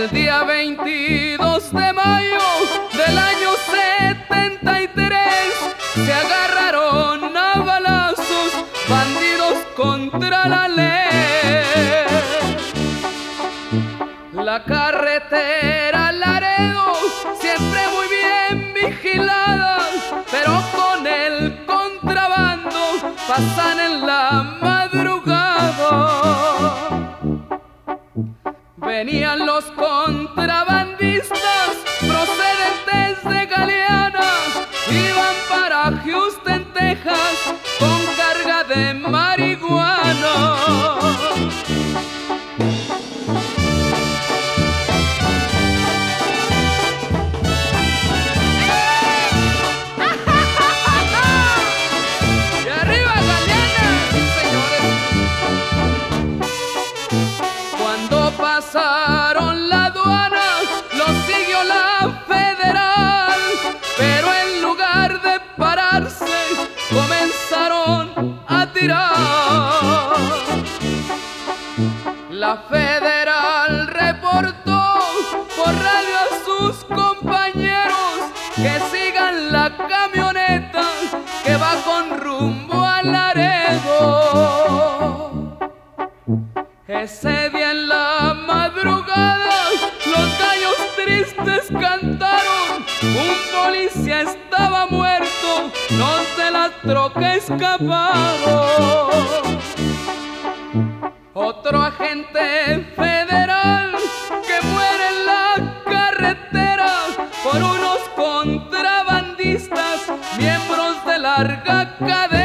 El día 22 de mayo del año 73 se agarraron a balazos bandidos contra la ley. La carretera Laredo siempre muy bien vigilada, pero con el contrabando pasan en la madrugada. Venían los contrabandistas procedentes de Galeana, iban para Houston, Texas, con carga de marihuana. ¡Y arriba Galeana, señores! Cuando pasaron la aduana, los siguió la federal, pero en lugar de pararse, comenzaron a tirar. La federal reportó por radio a sus compañeros que sigan la camioneta que va con rumbo a Laredo. Ese día en la madrugada los gallos tristes cantaron, un policía estaba muerto, los de la troca escaparon. Otro agente federal que muere en la carretera por unos contrabandistas, miembros de larga cadena.